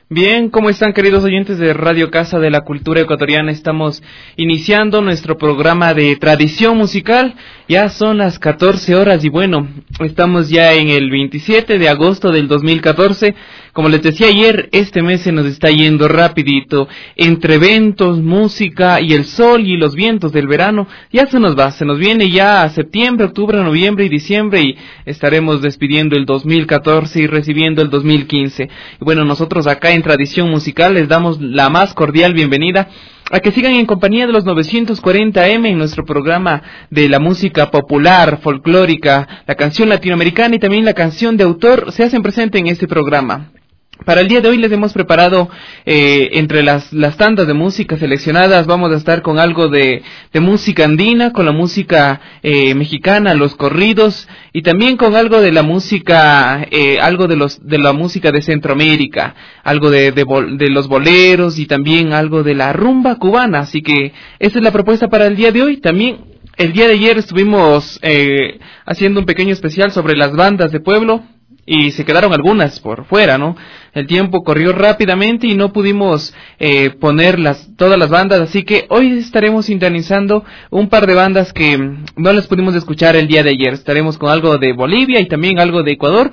Bien, ¿cómo están, queridos oyentes de Radio Casa de la Cultura Ecuatoriana? Estamos iniciando nuestro programa de tradición musical. Ya son las 14 horas y bueno, estamos ya en el 27 de agosto del 2014. Como les decía ayer, este mes se nos está yendo rapidito. Entre eventos, música y el sol y los vientos del verano, ya se nos viene ya septiembre, octubre, noviembre y diciembre y estaremos despidiendo el 2014 y recibiendo el 2015. Y bueno, nosotros acá en Tradición Musical les damos la más cordial bienvenida a que sigan en compañía de los 940M en nuestro programa de la música popular, folclórica, la canción latinoamericana y también la canción de autor se hacen presente en este programa. Para el día de hoy les hemos preparado, entre las tandas de música seleccionadas, vamos a estar con algo de música andina, con la música mexicana, los corridos, y también con algo de la música, algo de la música de Centroamérica, algo de los boleros y también algo de la rumba cubana. Así que esa es la propuesta para el día de hoy. También el día de ayer estuvimos haciendo un pequeño especial sobre las bandas de pueblo. Y se quedaron algunas por fuera, ¿no? El tiempo corrió rápidamente y no pudimos poner todas las bandas, así que hoy estaremos sintonizando un par de bandas que no las pudimos escuchar el día de ayer. Estaremos con algo de Bolivia y también algo de Ecuador,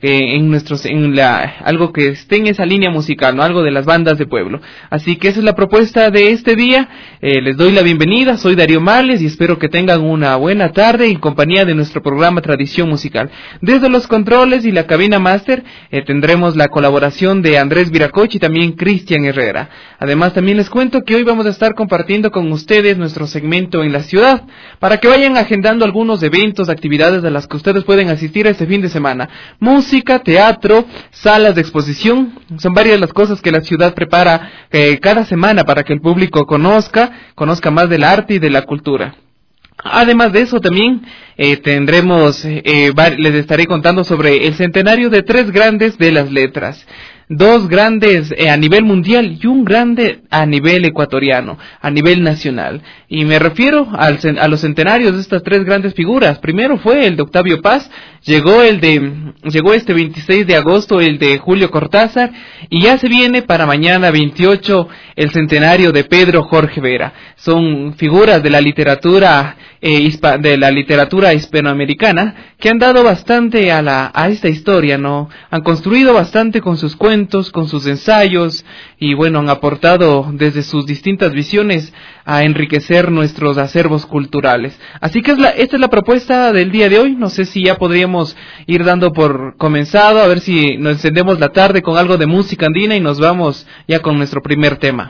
algo que esté en esa línea musical, ¿no? Algo de las bandas de pueblo. Así que esa es la propuesta de este día. Les doy la bienvenida, soy Darío Males y espero que tengan una buena tarde en compañía de nuestro programa Tradición Musical. Desde los controles y la cabina máster tendremos la colaboración de Andrés Viracocha y también Cristian Herrera. Además también les cuento que hoy vamos a estar compartiendo con ustedes nuestro segmento en la ciudad, para que vayan agendando algunos eventos, actividades a las que ustedes pueden asistir este fin de semana. Música, teatro, salas de exposición, son varias las cosas que la ciudad prepara cada semana para que el público conozca más del arte y de la cultura. Además de eso también les estaré contando sobre el centenario de 3 grandes de las letras. 2 grandes a nivel mundial y un grande a nivel ecuatoriano, a nivel nacional. Y me refiero a los centenarios de estas 3 grandes figuras. Primero fue el de Octavio Paz, llegó este 26 de agosto el de Julio Cortázar, y ya se viene para mañana 28 el centenario de Pedro Jorge Vera. Son figuras de la literatura hispanoamericana que han dado bastante a esta historia, ¿no? Han construido bastante con sus cuentos, con sus ensayos, y bueno, han aportado desde sus distintas visiones a enriquecer nuestros acervos culturales. Así que esta es la propuesta del día de hoy. No sé si ya podríamos ir dando por comenzado, a ver si nos encendemos la tarde con algo de música andina y nos vamos ya con nuestro primer tema.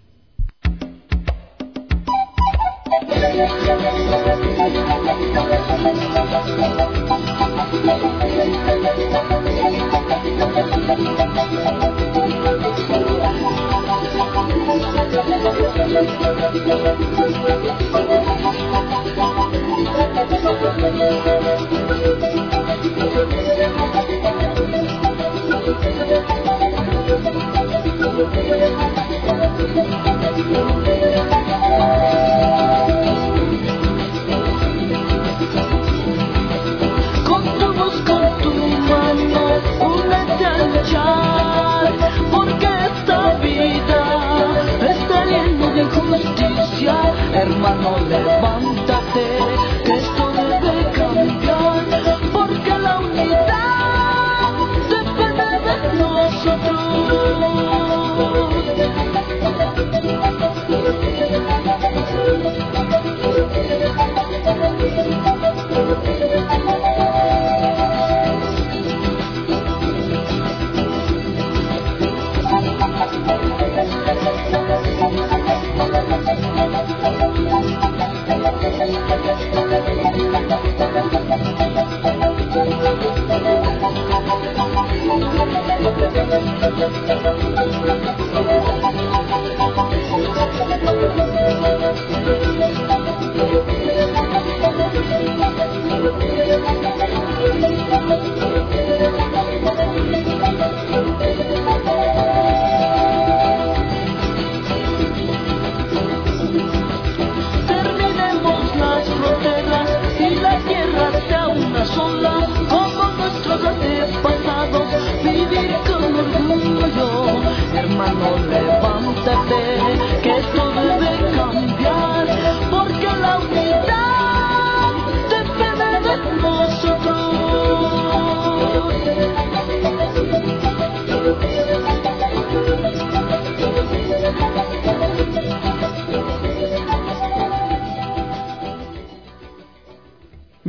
Hermano, levántate, que esto debe cambiar, porque la unidad depende de nosotros.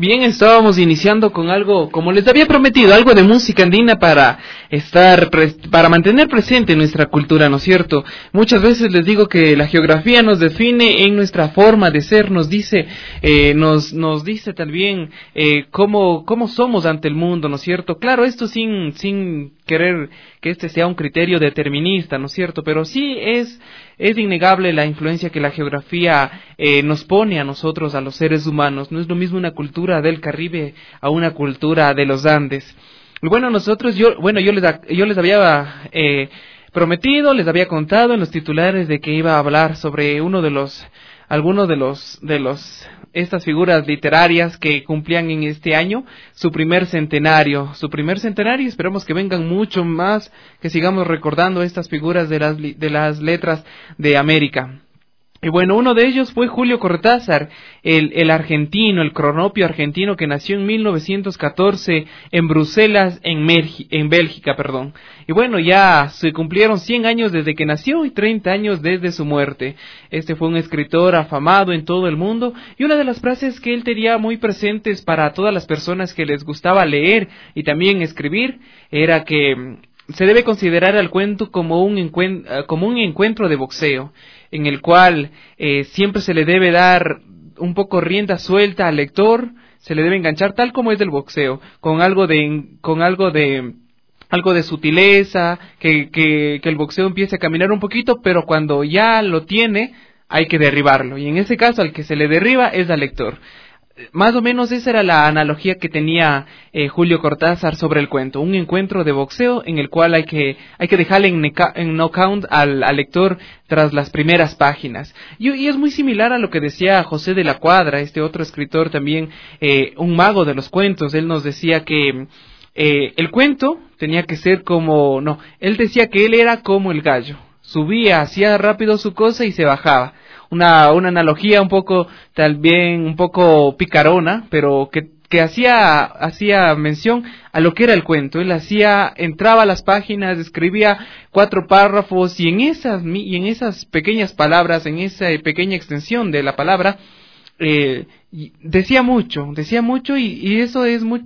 Bien, estábamos iniciando con algo, como les había prometido, algo de música andina para para mantener presente nuestra cultura, ¿no es cierto? Muchas veces les digo que la geografía nos define en nuestra forma de ser, nos dice también cómo somos ante el mundo, ¿no es cierto? Claro, esto sin querer que este sea un criterio determinista, ¿no es cierto? Pero sí es innegable la influencia que la geografía nos pone a nosotros, a los seres humanos. No es lo mismo una cultura del Caribe a una cultura de los Andes. Y bueno, yo les había prometido, les había contado en los titulares de que iba a hablar sobre algunos de estas figuras literarias que cumplían en este año su primer centenario, esperamos que vengan mucho más, que sigamos recordando estas figuras de las letras de América. Y bueno, uno de ellos fue Julio Cortázar, el argentino, el cronopio argentino que nació en 1914 en Bruselas, en Bélgica. Y bueno, ya se cumplieron 100 años desde que nació y 30 años desde su muerte. Este fue un escritor afamado en todo el mundo y una de las frases que él tenía muy presentes para todas las personas que les gustaba leer y también escribir era que se debe considerar al cuento como un encuentro de boxeo, en el cual siempre se le debe dar un poco rienda suelta al lector, se le debe enganchar tal como es del boxeo, con algo de sutileza, que el boxeo empiece a caminar un poquito, pero cuando ya lo tiene, hay que derribarlo, y en ese caso al que se le derriba es al lector. Más o menos esa era la analogía que tenía Julio Cortázar sobre el cuento, un encuentro de boxeo en el cual hay que dejarle en knockout al lector tras las primeras páginas. Y es muy similar a lo que decía José de la Cuadra, este otro escritor también, un mago de los cuentos. Él nos decía que el cuento tenía que ser él decía que él era como el gallo, subía, hacía rápido su cosa y se bajaba. Una analogía un poco picarona, pero que hacía mención a lo que era el cuento. Él entraba a las páginas, escribía 4 párrafos y en esas pequeñas palabras, en esa pequeña extensión de la palabra, decía mucho y eso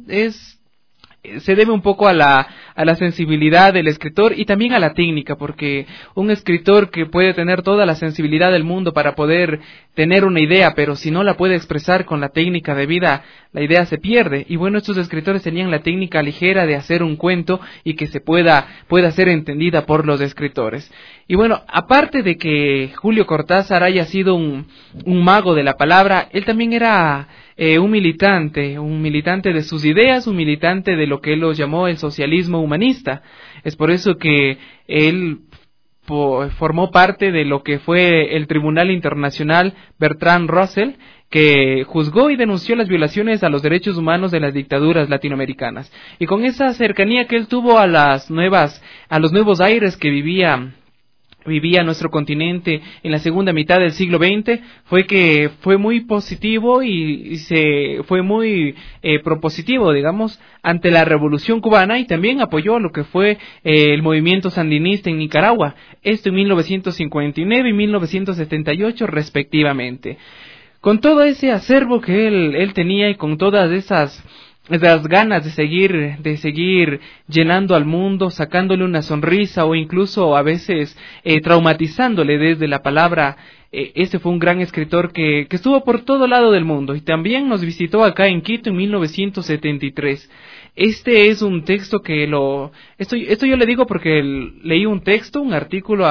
se debe un poco a la sensibilidad del escritor y también a la técnica, porque un escritor que puede tener toda la sensibilidad del mundo para poder tener una idea, pero si no la puede expresar con la técnica debida, la idea se pierde. Y bueno, estos escritores tenían la técnica ligera de hacer un cuento y que se pueda ser entendida por los escritores. Y bueno, aparte de que Julio Cortázar haya sido un mago de la palabra, él también era un militante de sus ideas, un militante de lo que él llamó el socialismo humanista. Es por eso que él formó parte de lo que fue el Tribunal Internacional Bertrand Russell, que juzgó y denunció las violaciones a los derechos humanos de las dictaduras latinoamericanas. Y con esa cercanía que él tuvo a los nuevos aires que vivía nuestro continente en la segunda mitad del siglo XX, fue muy positivo y fue muy propositivo, digamos, ante la Revolución Cubana, y también apoyó lo que fue el movimiento sandinista en Nicaragua, esto en 1959 y 1978 respectivamente. Con todo ese acervo que él tenía y con todas esas ganas de seguir llenando al mundo, sacándole una sonrisa o incluso a veces traumatizándole desde la palabra, ese fue un gran escritor que estuvo por todo lado del mundo y también nos visitó acá en Quito en 1973. Este es un texto esto yo le digo porque leí un artículo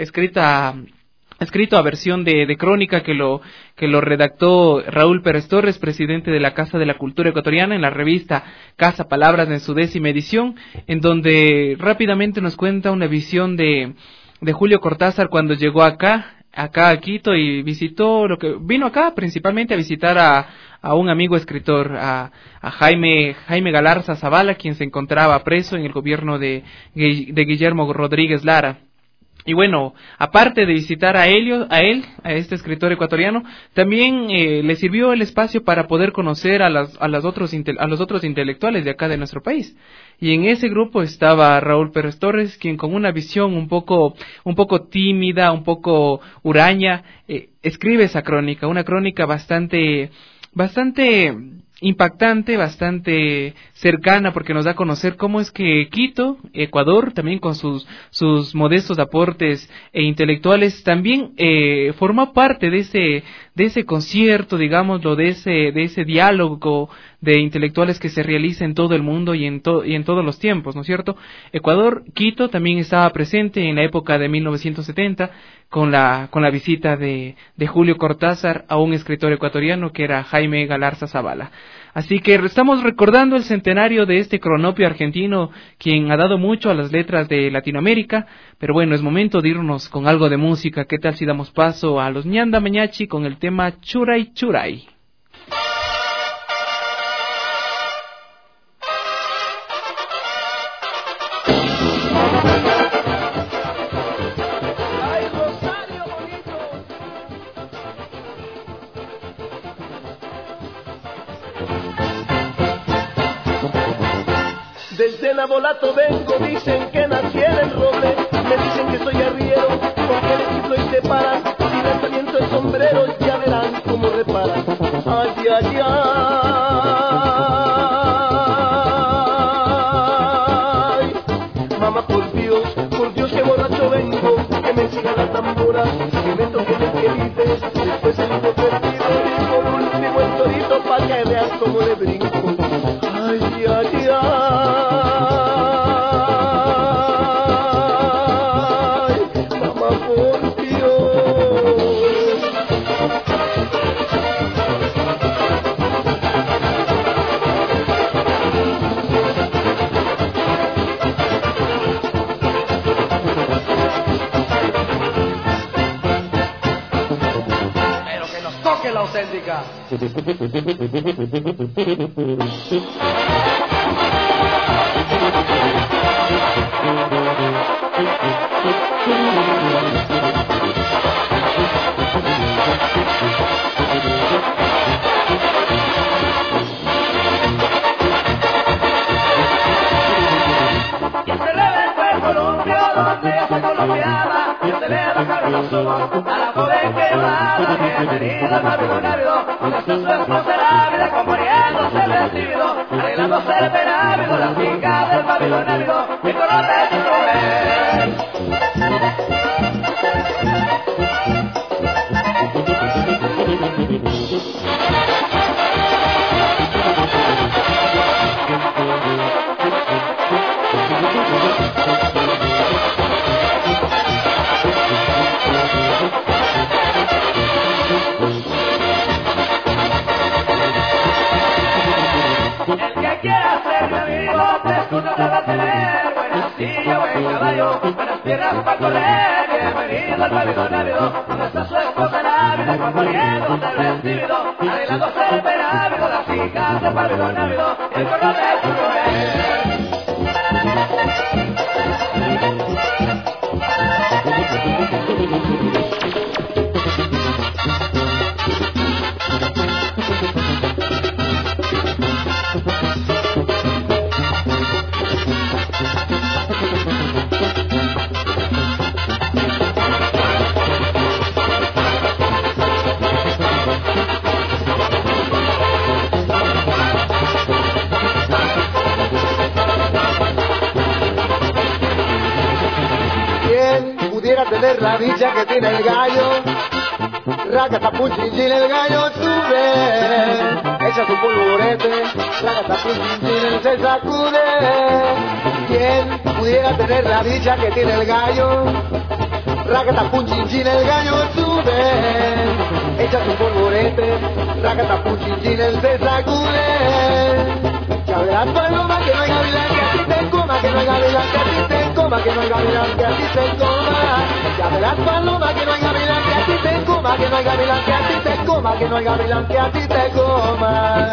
escrito a versión de crónica que lo redactó Raúl Pérez Torres, presidente de la Casa de la Cultura Ecuatoriana, en la revista Casa Palabras en su 10ª edición, en donde rápidamente nos cuenta una visión de Julio Cortázar cuando llegó acá a Quito y vino acá principalmente a visitar a un amigo escritor, a Jaime Galarza Zavala, quien se encontraba preso en el gobierno de Guillermo Rodríguez Lara. Y bueno, aparte de visitar a este escritor ecuatoriano, también le sirvió el espacio para poder conocer a los otros intelectuales de acá de nuestro país. Y en ese grupo estaba Raúl Pérez Torres, quien con una visión un poco tímida, un poco huraña, escribe esa crónica, una crónica bastante impactante, bastante cercana, porque nos da a conocer cómo es que Quito, Ecuador, también con sus modestos aportes intelectuales, también formó parte de ese concierto, digámoslo, de ese diálogo de intelectuales que se realiza en todo el mundo y en todos los tiempos, ¿no es cierto? Ecuador, Quito también estaba presente en la época de 1970 con la visita de Julio Cortázar a un escritor ecuatoriano que era Jaime Galarza Zavala. Así que estamos recordando el centenario de este cronopio argentino, quien ha dado mucho a las letras de Latinoamérica, pero bueno, es momento de irnos con algo de música. ¿Qué tal si damos paso a los Ñanda Meñachi con el tema Churay Churay? Desde Nabolato vengo, dicen que nací en el roble, me dicen que soy arriero, porque el chiflo y se paran, si lanzamiento el sombrero, ya verán cómo reparan. Ay, ay, ay, mamá, por Dios que borracho vengo, que me siga la tambora, que me toque el que dice, después el hijo perdido, y por último el torito, pa' que vean cómo le brinco. Ay, ay, ay. La auténtica. A la joven que va, bienvenido al pabellón ávido, donde está su esposa ávida, componiéndose el vestido, arreglándose el penávido, las fincas del pabellón ávido, y conoce su mujer. Buenas tierras para correr, bienvenido al pabellón ávido, donde está su esposa návida, componiéndose el vestido, arreglándose el penávido, las hijas del pabellón ávido, y el color de su mujer. Tener la dicha que tiene el gallo, racatapunchinchín, el gallo sube, echa su polvorete, racatapunchinchín, él se sacude. ¿Quién pudiera tener la dicha que tiene el gallo? Racatapunchinchín, el gallo sube, echa su polvorete, racatapunchinchín, él se sacude. Ya verás, paloma, que no hay gavilán que a ti te coma, que no hay gavilán que a ti te coma, que no hay gavilán que a ti te coma. Ya verás, paloma, que no hay gavilán que a ti te coma, que no hay gavilán que a ti te coma, que no hay gavilán que a ti te coma.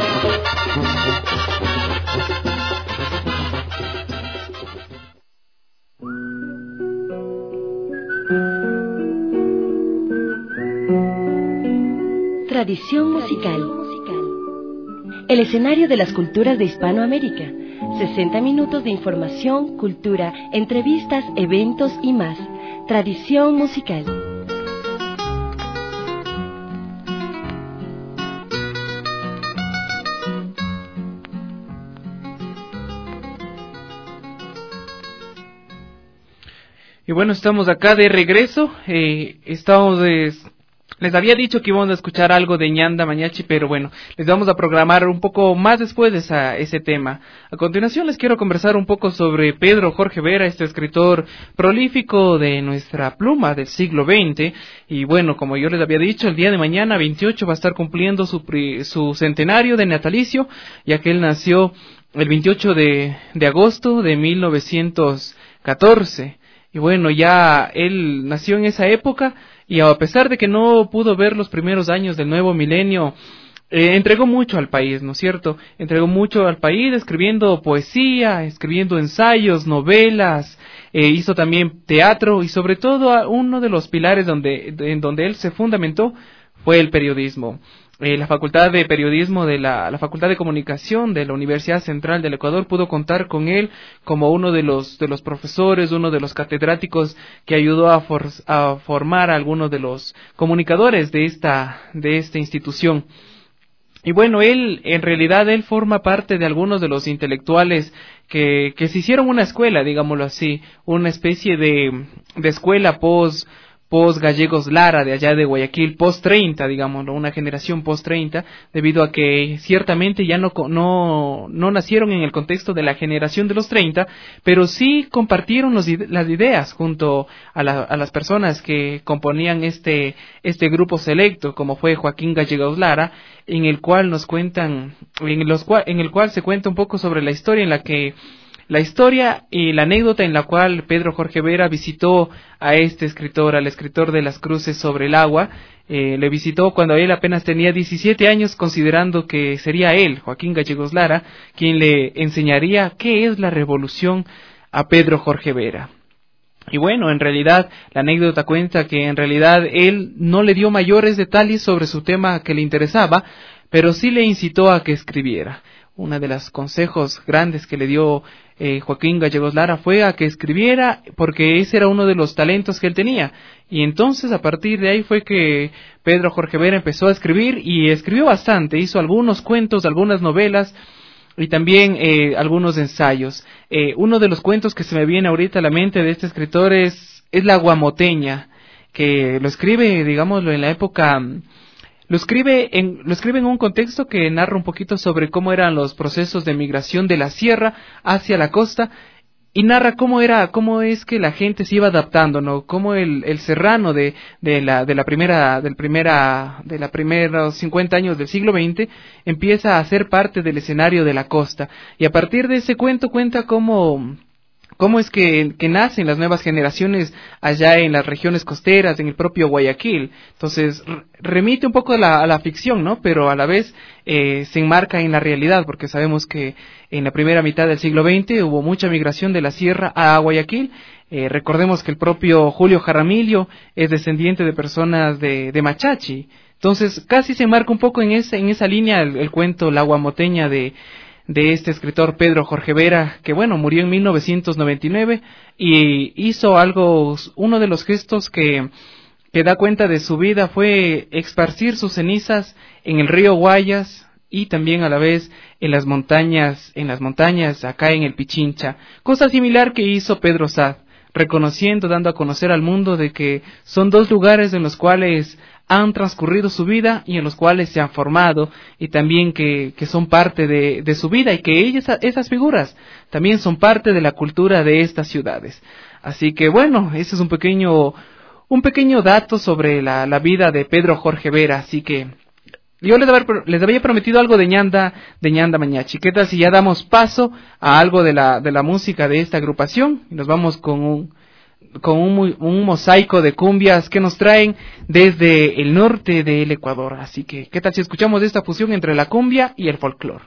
Tradición musical. El escenario de las culturas de Hispanoamérica. 60 minutos de información, cultura, entrevistas, eventos y más. Tradición musical. Y bueno, estamos acá de regreso. Les había dicho que íbamos a escuchar algo de Ñanda Mañachi, pero bueno, les vamos a programar un poco más después de ese tema. A continuación les quiero conversar un poco sobre Pedro Jorge Vera, este escritor prolífico de nuestra pluma del siglo XX. Y bueno, como yo les había dicho, el día de mañana, 28, va a estar cumpliendo su centenario de natalicio, ya que él nació el 28 de agosto de 1914. Y bueno, ya él nació en esa época y a pesar de que no pudo ver los primeros años del nuevo milenio, entregó mucho al país, ¿no es cierto? Entregó mucho al país escribiendo poesía, escribiendo ensayos, novelas, hizo también teatro y sobre todo uno de los pilares en donde él se fundamentó fue el periodismo. La Facultad de Periodismo de la Facultad de Comunicación de la Universidad Central del Ecuador pudo contar con él como uno de los profesores, uno de los catedráticos que ayudó a formar a algunos de los comunicadores de esta institución. Y bueno, en realidad forma parte de algunos de los intelectuales que se hicieron una escuela, digámoslo así, una especie de escuela post Gallegos Lara de allá de Guayaquil, post 30, digámoslo, una generación post 30, debido a que ciertamente ya no nacieron en el contexto de la generación de los 30, pero sí compartieron las ideas junto a las personas que componían este grupo selecto, como fue Joaquín Gallegos Lara, en el cual se cuenta un poco sobre la historia y la anécdota en la cual Pedro Jorge Vera visitó a este escritor, al escritor de Las Cruces sobre el agua. Le visitó cuando él apenas tenía 17 años, considerando que sería él, Joaquín Gallegos Lara, quien le enseñaría qué es la revolución a Pedro Jorge Vera. Y bueno, en realidad la anécdota cuenta que en realidad él no le dio mayores detalles sobre su tema que le interesaba, pero sí le incitó a que escribiera. Uno de los consejos grandes que le dio Joaquín Gallegos Lara fue a que escribiera, porque ese era uno de los talentos que él tenía. Y entonces a partir de ahí fue que Pedro Jorge Vera empezó a escribir y escribió bastante, hizo algunos cuentos, algunas novelas y también algunos ensayos. Uno de los cuentos que se me viene ahorita a la mente de este escritor es La Guamoteña, que lo escribe, digámoslo, en la época... Lo escribe en un contexto que narra un poquito sobre cómo eran los procesos de migración de la sierra hacia la costa y narra cómo es que la gente se iba adaptando, ¿no? Cómo el serrano de los primeros 50 años del siglo XX empieza a ser parte del escenario de la costa. Y a partir de ese cuento cuenta cómo es que nacen las nuevas generaciones allá en las regiones costeras, en el propio Guayaquil. Entonces, remite un poco a la ficción, ¿no? Pero a la vez se enmarca en la realidad, porque sabemos que en la primera mitad del siglo XX hubo mucha migración de la sierra a Guayaquil. Recordemos que el propio Julio Jaramillo es descendiente de personas de Machachi. Entonces, casi se enmarca un poco en esa línea el cuento La Guamoteña de este escritor Pedro Jorge Vera, que bueno, murió en 1999 y hizo uno de los gestos que da cuenta de su vida fue esparcir sus cenizas en el río Guayas y también a la vez en las montañas acá en el Pichincha, cosa similar que hizo Pedro Sad, dando a conocer al mundo de que son dos lugares en los cuales han transcurrido su vida y en los cuales se han formado y también que son parte de su vida y que esas figuras también son parte de la cultura de estas ciudades. Así que bueno, ese es un pequeño dato sobre la vida de Pedro Jorge Vera. Así que yo les había prometido algo de Ñanda Mañachi. ¿Qué tal si ya damos paso a algo de la música de esta agrupación? Y nos vamos con un mosaico de cumbias que nos traen desde el norte del Ecuador. Así que, ¿qué tal si escuchamos esta fusión entre la cumbia y el folclore?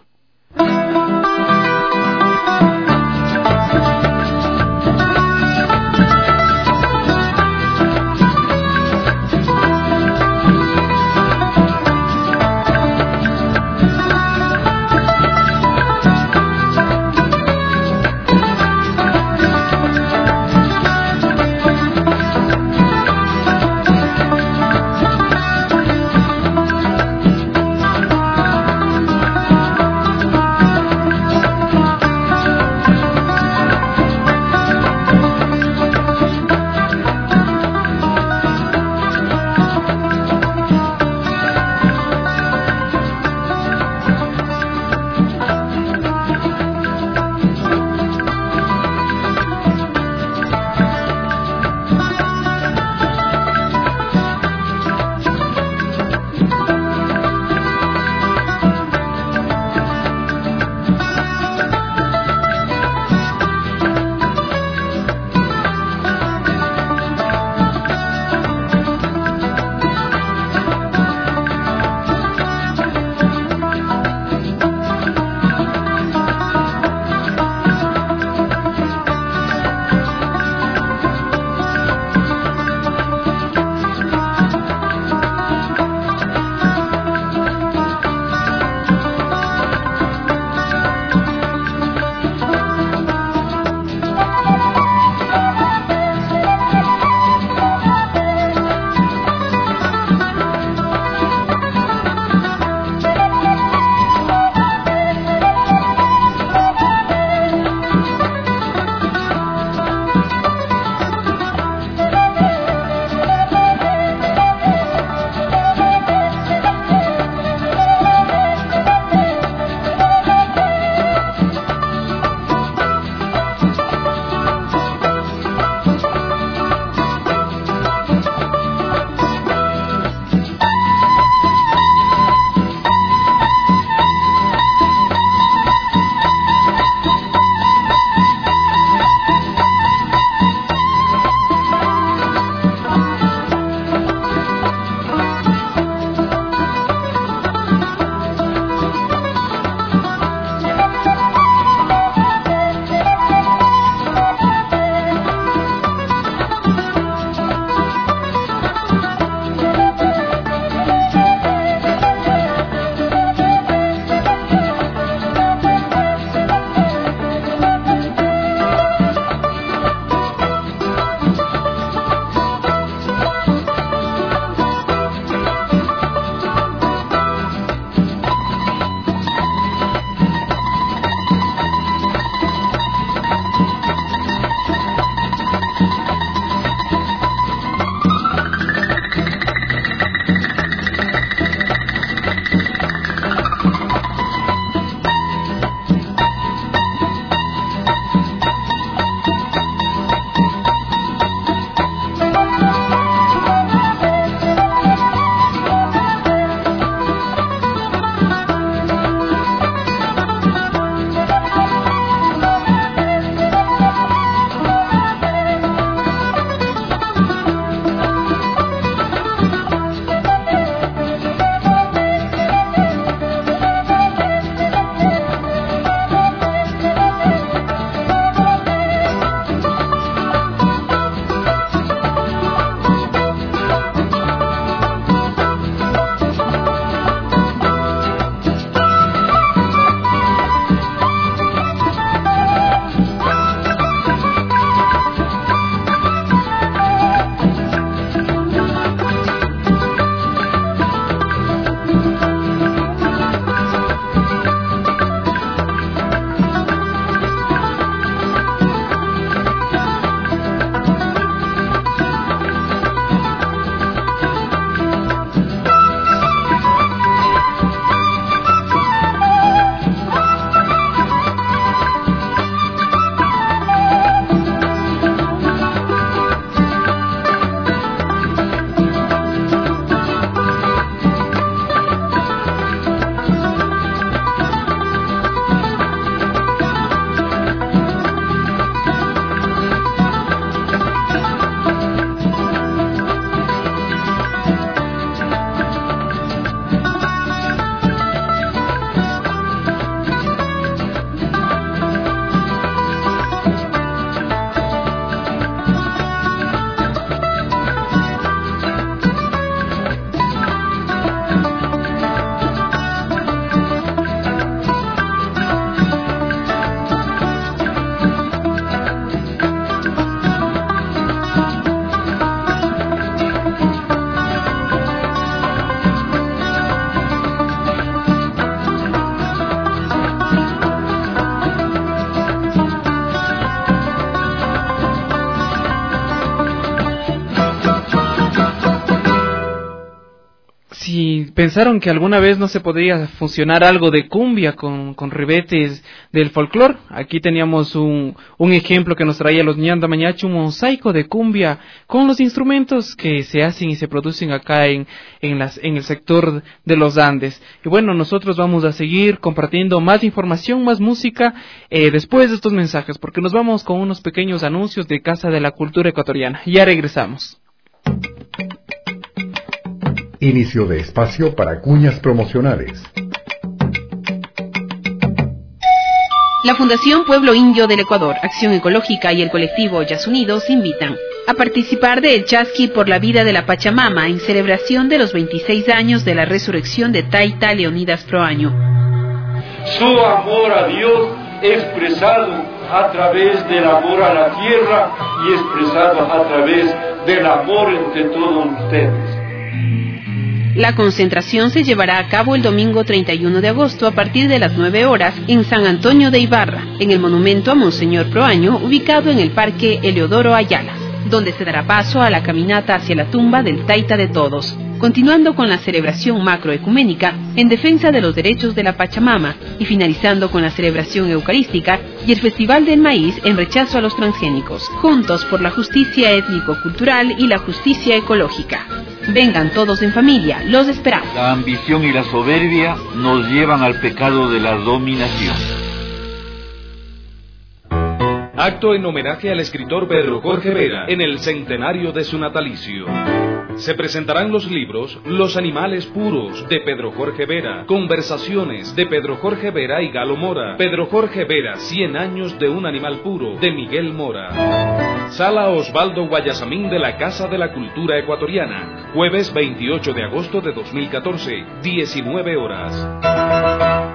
si pensaron que alguna vez no se podría fusionar algo de cumbia con ribetes del folclore, aquí teníamos un ejemplo que nos traía los Ñanda Mañacho, un mosaico de cumbia con los instrumentos que se hacen y se producen acá en el sector de los Andes. Y bueno, nosotros vamos a seguir compartiendo más información, más música después de estos mensajes, porque nos vamos con unos pequeños anuncios de Casa de la Cultura Ecuatoriana. Ya regresamos. Inicio de espacio para cuñas promocionales. La Fundación Pueblo Indio del Ecuador, Acción Ecológica y el colectivo Ollas Unidos invitan a participar del Chasqui por la vida de la Pachamama en celebración de los 26 años de la resurrección de Taita Leonidas Proaño. Su amor a Dios expresado a través del amor a la tierra y expresado a través del amor entre todos ustedes. La concentración se llevará a cabo el domingo 31 de agosto a partir de las 9 horas en San Antonio de Ibarra, en el monumento a Monseñor Proaño, ubicado en el Parque Eleodoro Ayala, donde se dará paso a la caminata hacia la tumba del Taita de Todos, continuando con la celebración macroecuménica en defensa de los derechos de la Pachamama y finalizando con la celebración eucarística y el Festival del Maíz en rechazo a los transgénicos, juntos por la justicia étnico-cultural y la justicia ecológica. Vengan todos en familia, los esperamos. La ambición y la soberbia nos llevan al pecado de la dominación. Acto en homenaje al escritor Pedro Jorge Vera en el centenario de su natalicio. Se presentarán los libros Los animales puros, de Pedro Jorge Vera, Conversaciones, de Pedro Jorge Vera y Galo Mora, Pedro Jorge Vera, 100 años de un animal puro, de Miguel Mora. Sala Osvaldo Guayasamín de la Casa de la Cultura Ecuatoriana, jueves 28 de agosto de 2014, 19 horas.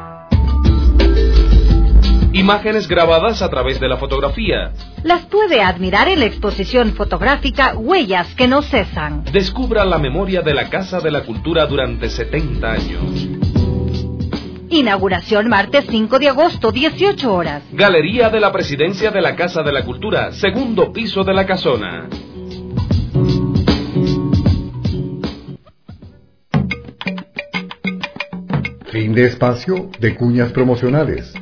Imágenes grabadas a través de la fotografía. Las puede admirar en la exposición fotográfica Huellas que no cesan. Descubra la memoria de la Casa de la Cultura durante 70 años. Inauguración martes 5 de agosto, 18 horas. Galería de la Presidencia de la Casa de la Cultura, segundo piso de la casona. Fin de espacio de cuñas promocionales.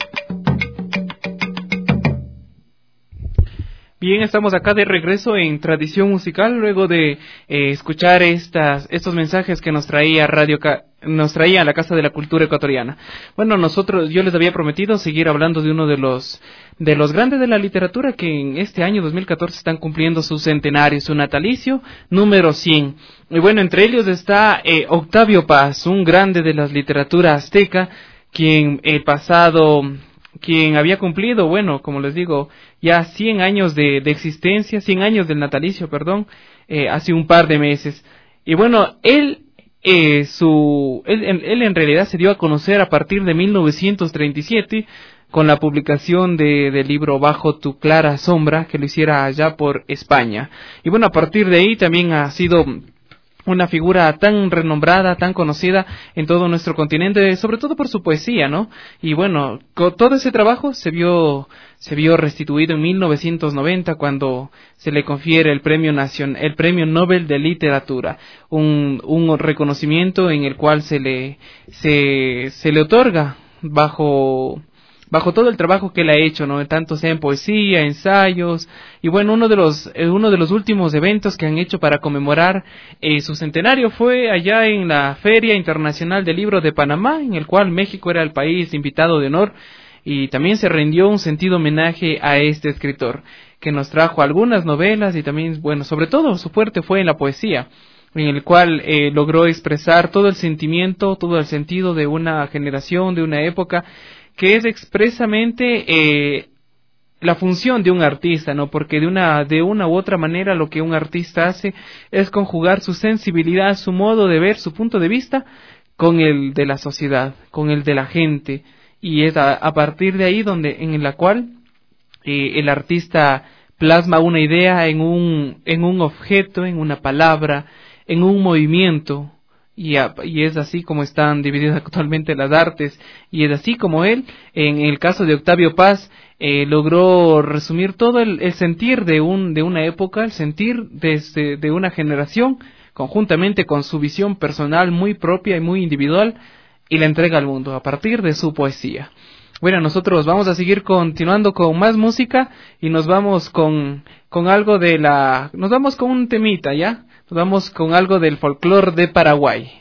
Bien, estamos acá de regreso en Tradición Musical luego de escuchar estos mensajes que nos traía la Casa de la Cultura Ecuatoriana. Bueno, yo les había prometido seguir hablando de uno de los grandes de la literatura que en este año 2014 están cumpliendo su centenario, su natalicio número 100. Y bueno, entre ellos está Octavio Paz, un grande de la literatura azteca, quien había cumplido, bueno, como les digo, ya 100 años de existencia, 100 años del natalicio, hace un par de meses. Y bueno, él en realidad se dio a conocer a partir de 1937 con la publicación del libro Bajo tu clara sombra, que lo hiciera allá por España. Y bueno, a partir de ahí también ha sido una figura tan renombrada, tan conocida en todo nuestro continente, sobre todo por su poesía, ¿no? Y bueno, con todo ese trabajo se vio restituido en 1990 cuando se le confiere el premio Nobel de Literatura, un reconocimiento en el cual se le otorga bajo todo el trabajo que él ha hecho, ¿no? Tanto sea en poesía, ensayos, y bueno, uno de los últimos eventos que han hecho para conmemorar su centenario fue allá en la Feria Internacional del Libro de Panamá, en el cual México era el país invitado de honor, y también se rindió un sentido homenaje a este escritor, que nos trajo algunas novelas y también, bueno, sobre todo su fuerte fue en la poesía, en el cual logró expresar todo el sentimiento, todo el sentido de una generación, de una época, que es expresamente la función de un artista, ¿no? Porque de una u otra manera lo que un artista hace es conjugar su sensibilidad, su modo de ver, su punto de vista con el de la sociedad, con el de la gente, y es a partir de ahí en la cual el artista plasma una idea en un objeto, en una palabra, en un movimiento. Y es así como están divididas actualmente las artes, y es así como él, en el caso de Octavio Paz, logró resumir todo el sentir de una época, el sentir de una generación conjuntamente con su visión personal muy propia y muy individual, y la entrega al mundo a partir de su poesía. Bueno, nosotros vamos a seguir continuando con más música y nos vamos con algo nos vamos con un temita, ¿ya? Nos vamos con algo del folclore de Paraguay.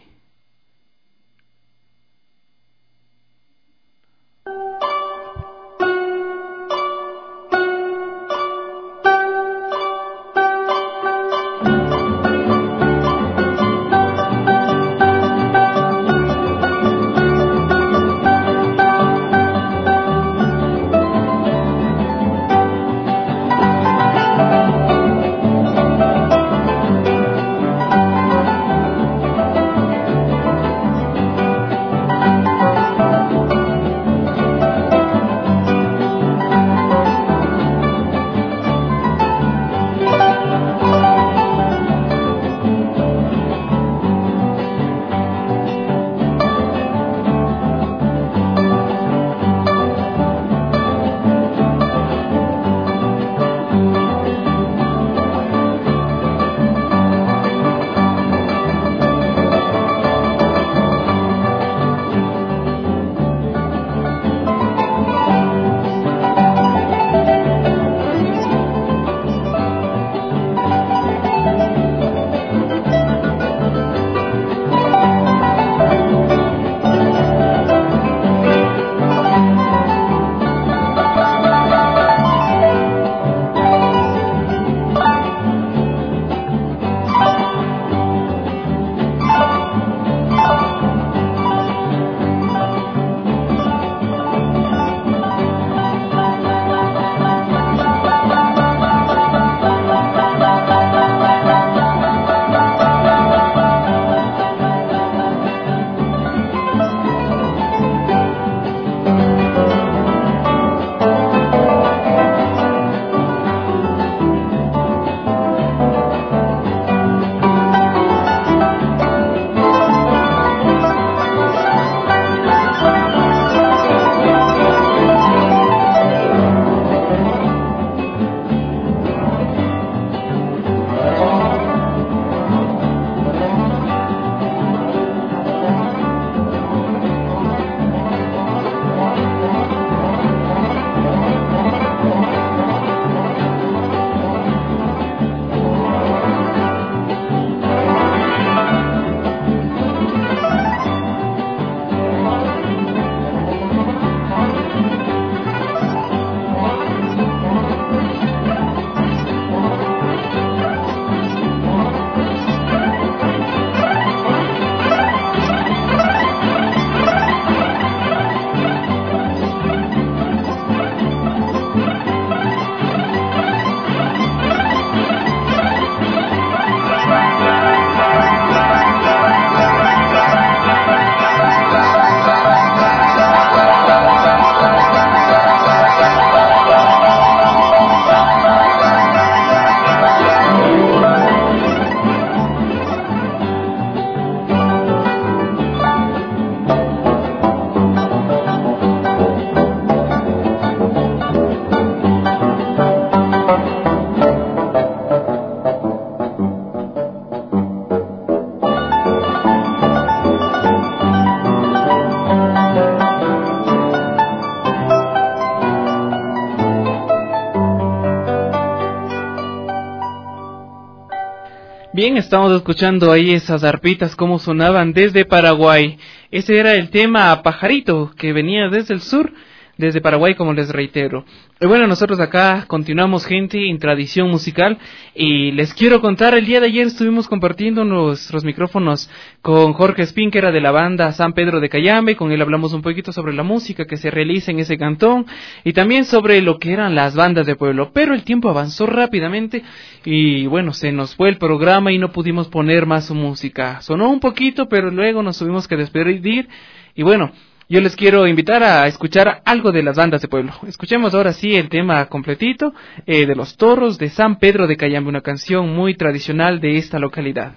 Bien, estamos escuchando ahí esas arpitas como sonaban desde Paraguay. Ese era el tema Pajarito, que venía desde el sur, desde Paraguay, como les reitero. Y bueno, nosotros acá continuamos, gente, en tradición musical, y les quiero contar, el día de ayer estuvimos compartiendo nuestros micrófonos con Jorge Espín, que era de la banda San Pedro de Cayambe. Con él hablamos un poquito sobre la música que se realiza en ese cantón, y también sobre lo que eran las bandas de pueblo. Pero el tiempo avanzó rápidamente, y bueno, se nos fue el programa y no pudimos poner más su música. Sonó un poquito, pero luego nos tuvimos que despedir, y bueno, yo les quiero invitar a escuchar algo de las bandas de pueblo. Escuchemos ahora sí el tema completito de Los Toros de San Pedro de Cayambe, una canción muy tradicional de esta localidad.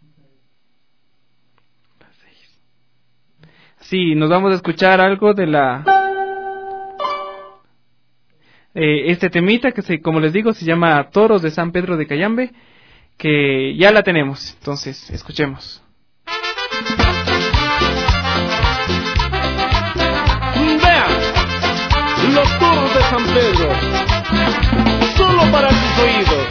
Sí, nos vamos a escuchar algo de este temita que como les digo, se llama Toros de San Pedro de Cayambe, que ya la tenemos. Entonces, escuchemos. Vean, los toros de San Pedro, solo para tus oídos.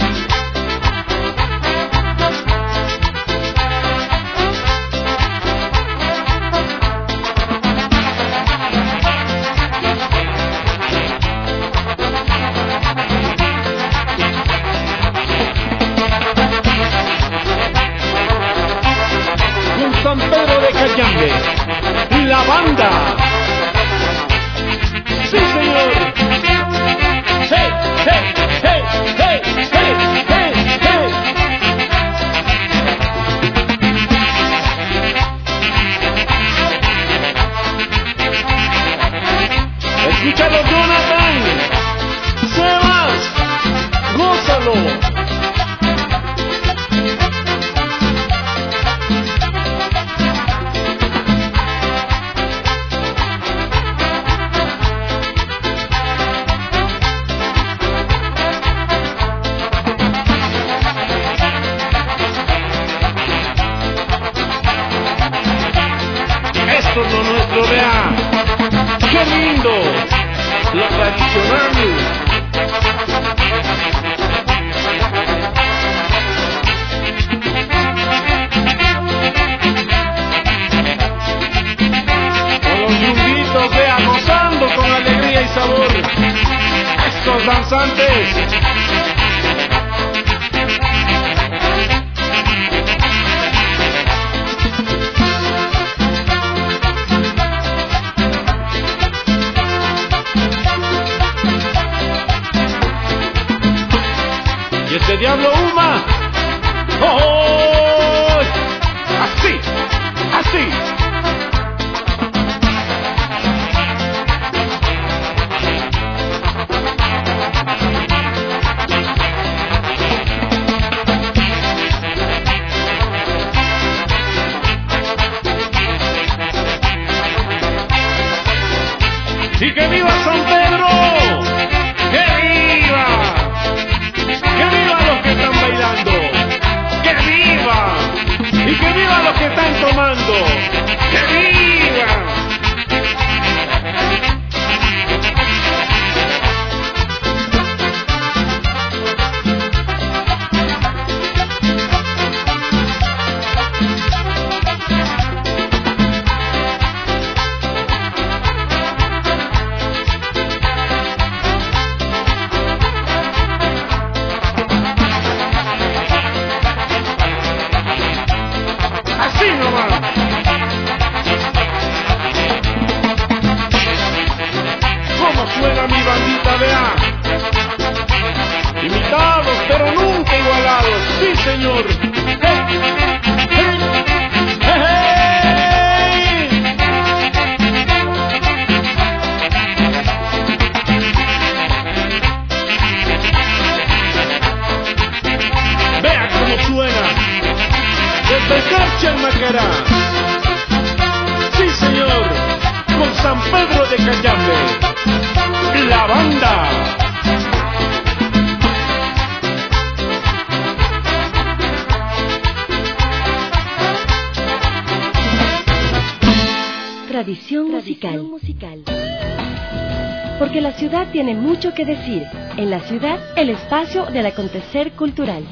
San Pedro de Cayambe, la banda. Sí, señor. Hey, hey, hey, hey, hey, hey, hey. Escúchalo, Jonathan. Sebas, gózalo. Esto es lo nuestro, vea. ¡Qué lindo! Lo tradicional. Con los yunguitos, vea, gozando con alegría y sabor. Estos danzantes. Y este diablo Uma, ¡oh! Así, así. ¡Y que viva San Pedro! ¡Que viva! ¡Que viva los que están bailando! ¡Que viva! ¡Y que viva los que están tomando! ¡Que viva! Así nomás. ¿Cómo suena mi bandita, vea? Imitados, pero nunca igualados. Sí, señor. ¡Hey! ¡Hey! ¡Hey! Vea cómo suena. Desde el Carche en Macará. Sí, señor. Con San Pedro de Cayambe, la banda. Tradición musical. Porque la ciudad tiene mucho que decir. En la ciudad, el espacio del acontecer cultural.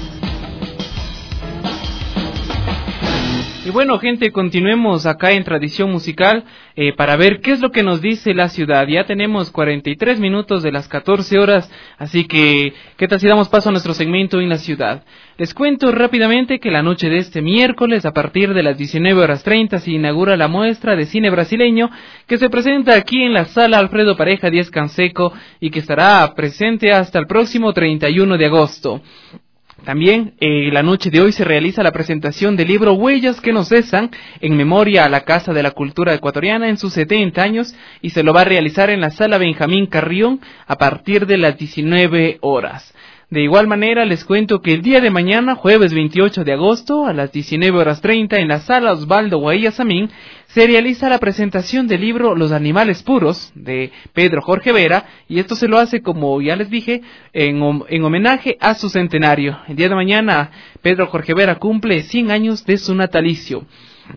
Y bueno, gente, continuemos acá en Tradición Musical para ver qué es lo que nos dice la ciudad. Ya tenemos 43 minutos de las 14 horas, así que, ¿qué tal si damos paso a nuestro segmento en la ciudad? Les cuento rápidamente que la noche de este miércoles, a partir de las 19:30, se inaugura la muestra de cine brasileño que se presenta aquí en la Sala Alfredo Pareja Díaz Canseco y que estará presente hasta el próximo 31 de agosto. También la noche de hoy se realiza la presentación del libro Huellas que no cesan, en memoria a la Casa de la Cultura Ecuatoriana en sus 70 años, y se lo va a realizar en la Sala Benjamín Carrión a partir de las 19 horas. De igual manera les cuento que el día de mañana, jueves 28 de agosto, a las 19:30 en la sala Osvaldo Guayasamín, se realiza la presentación del libro Los animales puros de Pedro Jorge Vera, y esto se lo hace, como ya les dije, en homenaje a su centenario. El día de mañana Pedro Jorge Vera cumple 100 años de su natalicio.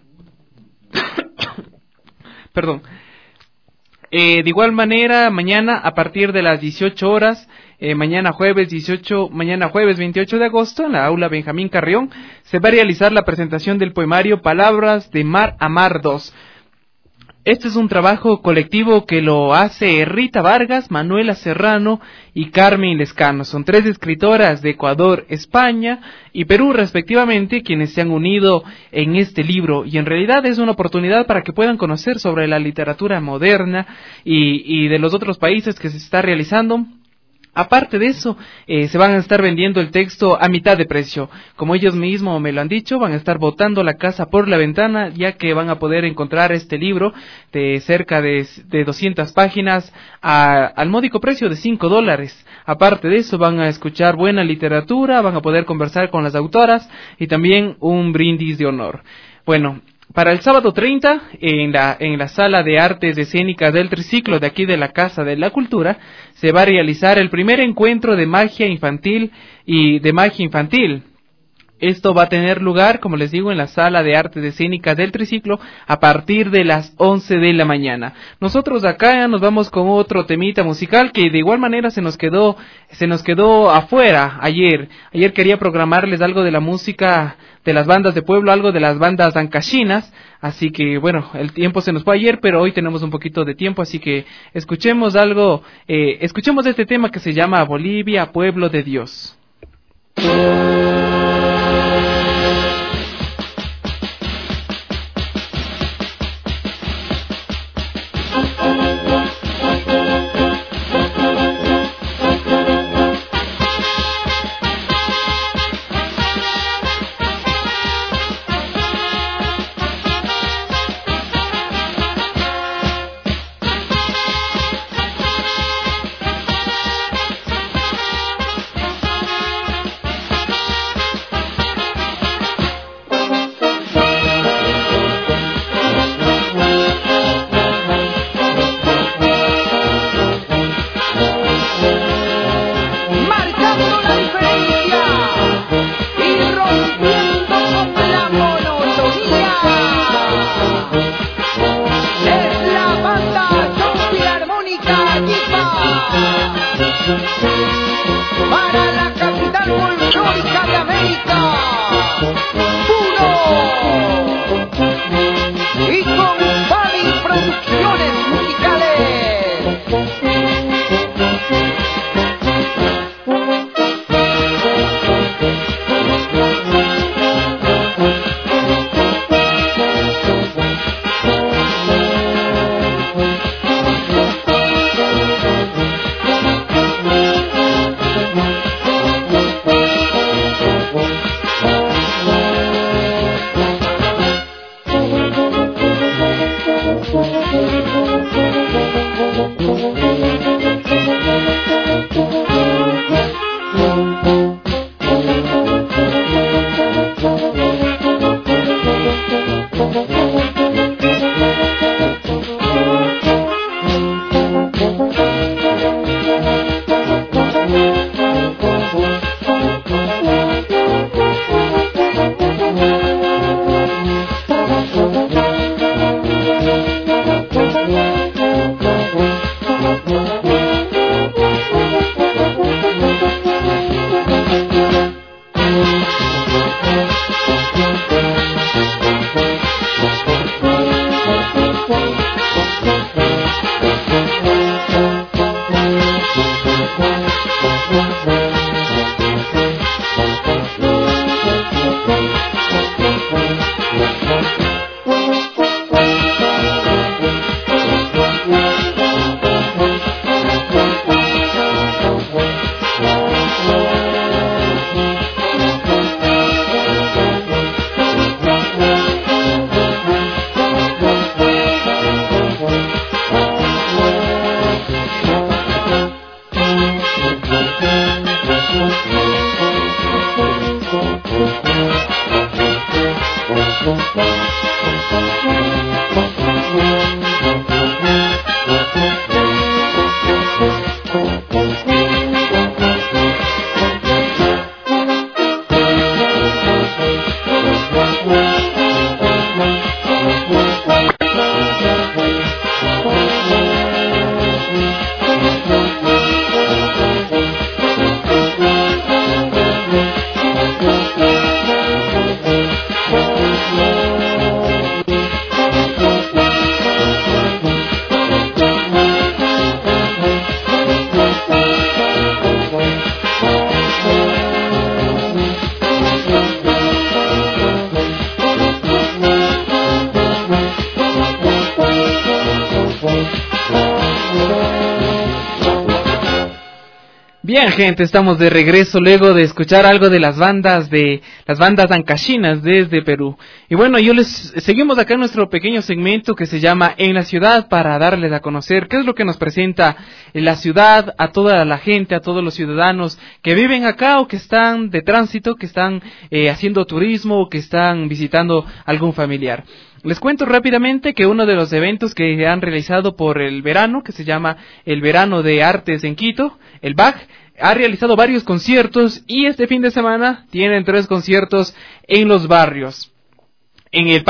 Perdón. De igual manera, mañana a partir de las 18 horas, mañana jueves 28 de agosto, en la aula Benjamín Carrión, se va a realizar la presentación del poemario Palabras de Mar a Mar 2. Este es un trabajo colectivo que lo hace Rita Vargas, Manuela Serrano y Carmen Lescano. Son 3 escritoras de Ecuador, España y Perú respectivamente quienes se han unido en este libro, y en realidad es una oportunidad para que puedan conocer sobre la literatura moderna y de los otros países que se está realizando. Aparte de eso, se van a estar vendiendo el texto a mitad de precio. Como ellos mismos me lo han dicho, van a estar botando la casa por la ventana, ya que van a poder encontrar este libro de cerca de 200 páginas al módico precio de $5. Aparte de eso, van a escuchar buena literatura, van a poder conversar con las autoras y también un brindis de honor. Bueno, para el sábado 30, en la sala de artes escénicas del Triciclo de aquí de la Casa de la Cultura, se va a realizar el primer encuentro de magia infantil. Esto va a tener lugar, como les digo, en la sala de artes escénicas del Triciclo a partir de las 11 de la mañana. Nosotros acá nos vamos con otro temita musical que de igual manera se nos quedó afuera ayer. Ayer quería programarles algo de la música de las bandas de pueblo, algo de las bandas ancachinas, así que bueno, el tiempo se nos fue ayer, pero hoy tenemos un poquito de tiempo, así que escuchemos este tema que se llama Bolivia, Pueblo de Dios. Bien, gente, estamos de regreso luego de escuchar algo de las bandas ancachinas desde Perú. Y bueno, seguimos acá en nuestro pequeño segmento que se llama En la Ciudad, para darles a conocer qué es lo que nos presenta la ciudad a toda la gente, a todos los ciudadanos que viven acá o que están de tránsito, que están haciendo turismo o que están visitando algún familiar. Les cuento rápidamente que uno de los eventos que han realizado por el verano, que se llama el Verano de Artes en Quito, el BAC, ha realizado varios conciertos y este fin de semana tienen 3 conciertos en los barrios. En el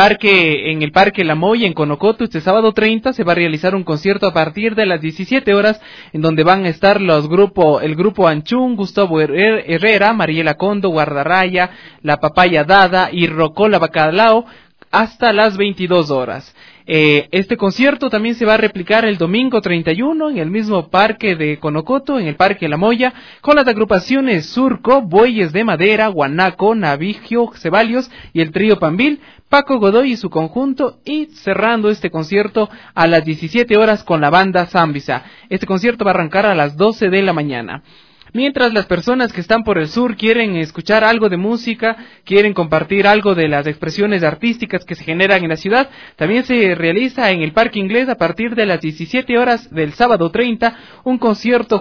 Parque La Moya, en Conocoto, este sábado 30 se va a realizar un concierto a partir de las 17 horas, en donde van a estar el grupo Anchún, Gustavo Herrera, Mariela Condo, Guardarraya, La Papaya Dada y Rocola Bacalao, hasta las 22 horas. Este concierto también se va a replicar el domingo 31 en el mismo parque de Conocoto, en el Parque La Moya, con las agrupaciones Surco, Bueyes de Madera, Guanaco, Navigio, Ceballos y el trío Pambil, Paco Godoy y su conjunto, y cerrando este concierto a las 17 horas con la banda Zambisa. Este concierto va a arrancar a las 12 de la mañana. Mientras las personas que están por el sur quieren escuchar algo de música, quieren compartir algo de las expresiones artísticas que se generan en la ciudad, también se realiza en el Parque Inglés a partir de las 17 horas del sábado 30 un concierto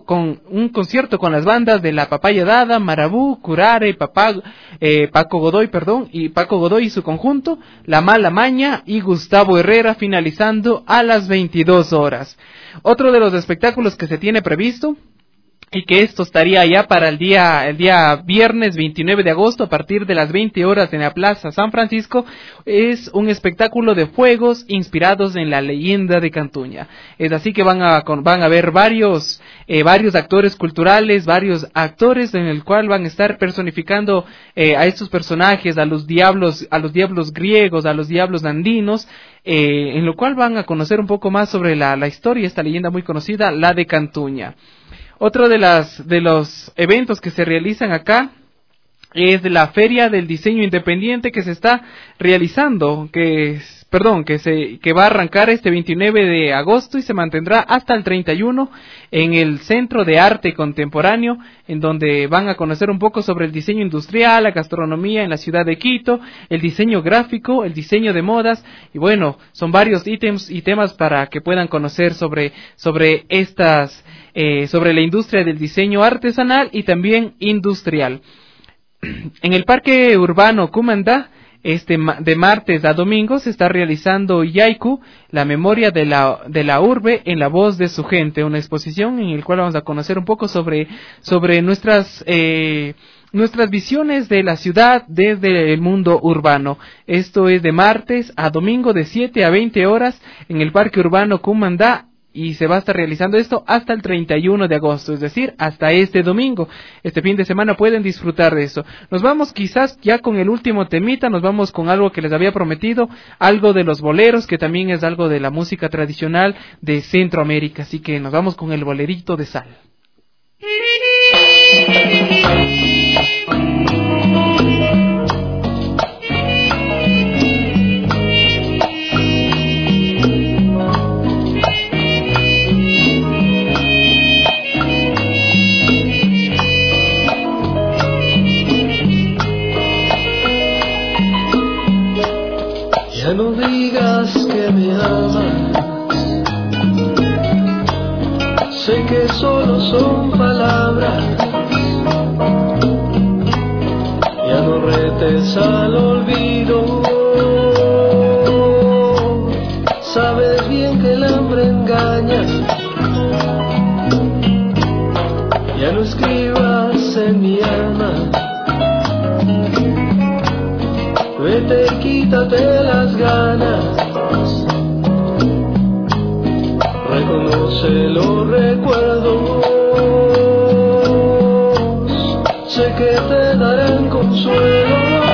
con las bandas de La Papaya Dada, Marabú, Curare, Paco Godoy y su conjunto, La Mala Maña y Gustavo Herrera, finalizando a las 22 horas. Otro de los espectáculos que se tiene previsto, y que esto estaría ya para el día viernes 29 de agosto a partir de las 20 horas en la Plaza San Francisco, es un espectáculo de fuegos inspirados en la leyenda de Cantuña. Es así que van a ver varios actores culturales, varios actores en el cual van a estar personificando a estos personajes, a los diablos griegos, a los diablos andinos, en lo cual van a conocer un poco más sobre la historia, esta leyenda muy conocida, la de Cantuña. Otro de los eventos que se realizan acá es de la Feria del Diseño Independiente que se está realizando, que va a arrancar este 29 de agosto y se mantendrá hasta el 31 en el Centro de Arte Contemporáneo, en donde van a conocer un poco sobre el diseño industrial, la gastronomía en la ciudad de Quito, el diseño gráfico, el diseño de modas, y bueno, son varios ítems y temas para que puedan conocer sobre la industria del diseño artesanal y también industrial. En el Parque Urbano Cumandá, de martes a domingo, se está realizando Yaiku, la memoria de la urbe en la voz de su gente, una exposición en la cual vamos a conocer un poco sobre nuestras visiones de la ciudad desde el mundo urbano. Esto es de martes a domingo de 7 a 20 horas en el Parque Urbano Cumandá, y se va a estar realizando esto hasta el 31 de agosto, es decir, hasta este domingo. Este fin de semana pueden disfrutar de eso. Nos vamos quizás ya con el último temita, nos vamos con algo que les había prometido, algo de los boleros, que también es algo de la música tradicional de Centroamérica, así que nos vamos con el bolerito de sal. Ya no digas que me amas, sé que solo son palabras, sometes al olvido. Sabes bien que el hambre engaña. Ya no escribas en mi alma. Vete y quítate las ganas. Reconoce los recuerdos. Sé que te darán consuelo.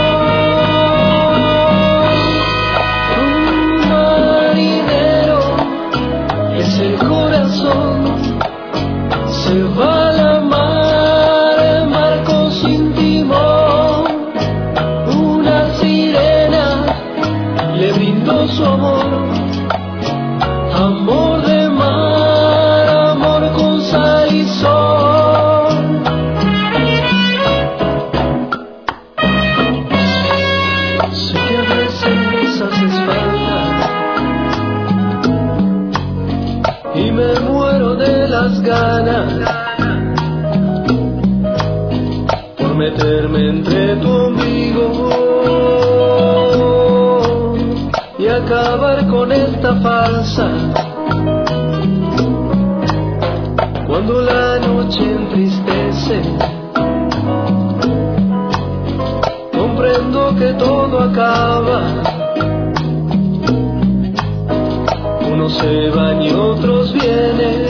Un marinero es el corazón. Se va a la mar, el barco sin timón. Una sirena le brindó su amor. Amor de mar, amor con sal y sol. Sé que a veces haces falta y me muero de las ganas por meterme entre tu ombligo y acabar con esta farsa. Cuando la noche entristece, comprendo que todo acaba. Unos se van y otros vienen.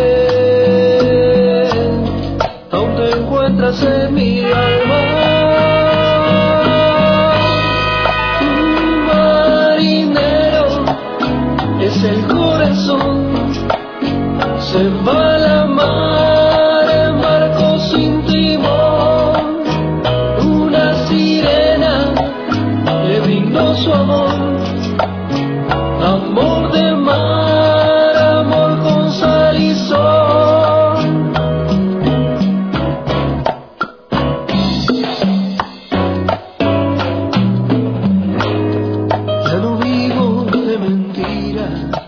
Aún te encuentras en mi alma. Un marinero es el corazón. Se va a la mar en barco sin timón. Una sirena le brindó su amor. Amor de mar, amor con sal y sol. Ya no vivo de mentira.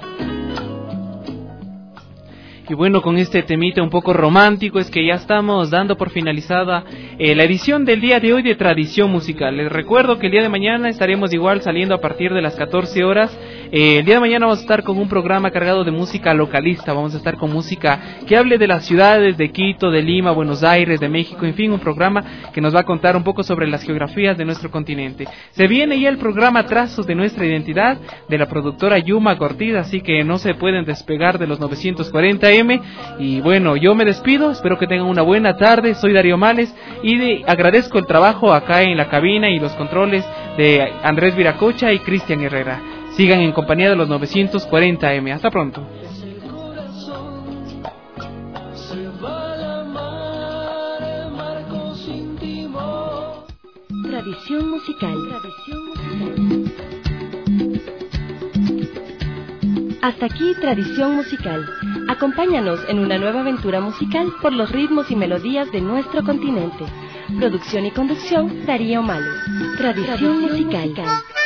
Y bueno, con este temita un poco romántico es que ya estamos dando por finalizada la edición del día de hoy de Tradición Musical. Les recuerdo que el día de mañana estaremos igual saliendo a partir de las 14 horas. El día de mañana vamos a estar con un programa cargado de música localista. Vamos a estar con música que hable de las ciudades de Quito, de Lima, Buenos Aires, de México, en fin, un programa que nos va a contar un poco sobre las geografías de nuestro continente. Se viene ya el programa Trazos de Nuestra Identidad de la productora Yuma Cortida, así que no se pueden despegar de los 940M. Y bueno, yo me despido, espero que tengan una buena tarde. Soy Darío Males y agradezco el trabajo acá en la cabina y los controles de Andrés Viracocha y Cristian Herrera. Sigan en compañía de los 940M. Hasta pronto. Tradición musical. Hasta aquí Tradición Musical. Acompáñanos en una nueva aventura musical por los ritmos y melodías de nuestro continente. Producción y conducción, Darío Males. Tradición musical.